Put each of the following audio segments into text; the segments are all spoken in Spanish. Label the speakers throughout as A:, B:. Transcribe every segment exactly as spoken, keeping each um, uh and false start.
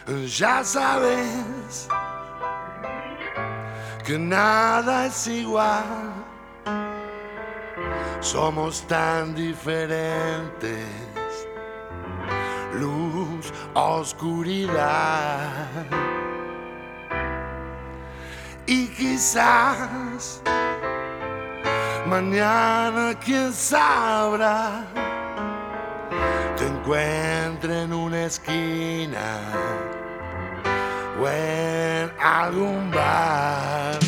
A: Ya sabes que nada es igual, somos tan diferentes, luz, oscuridad. Y quizás mañana, quién sabrá, te encuentre en una esquina o en algún bar.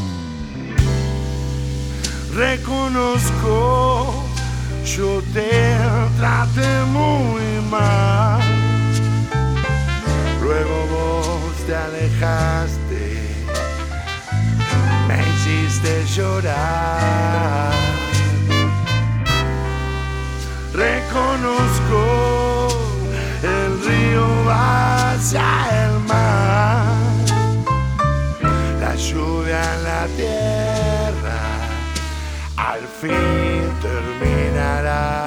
A: Reconozco, yo te traté muy mal, luego vos te alejaste, me hiciste llorar. Reconozco, el río va hacia el mar, la lluvia en la tierra al fin terminará.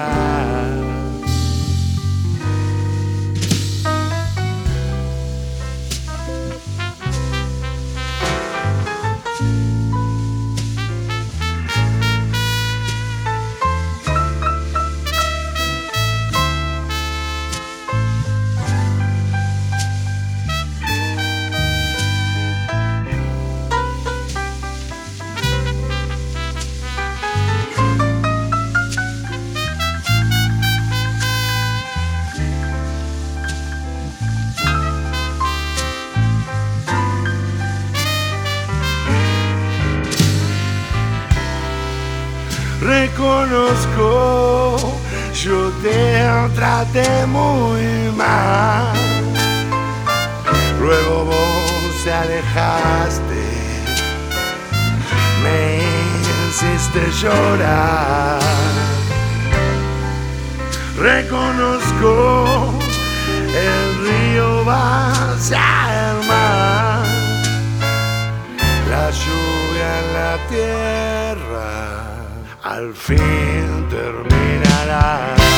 A: Reconozco, yo te traté muy mal, luego vos te alejaste, me hiciste llorar. Reconozco, el río va hacia el mar, la lluvia en la tierra al fin terminará.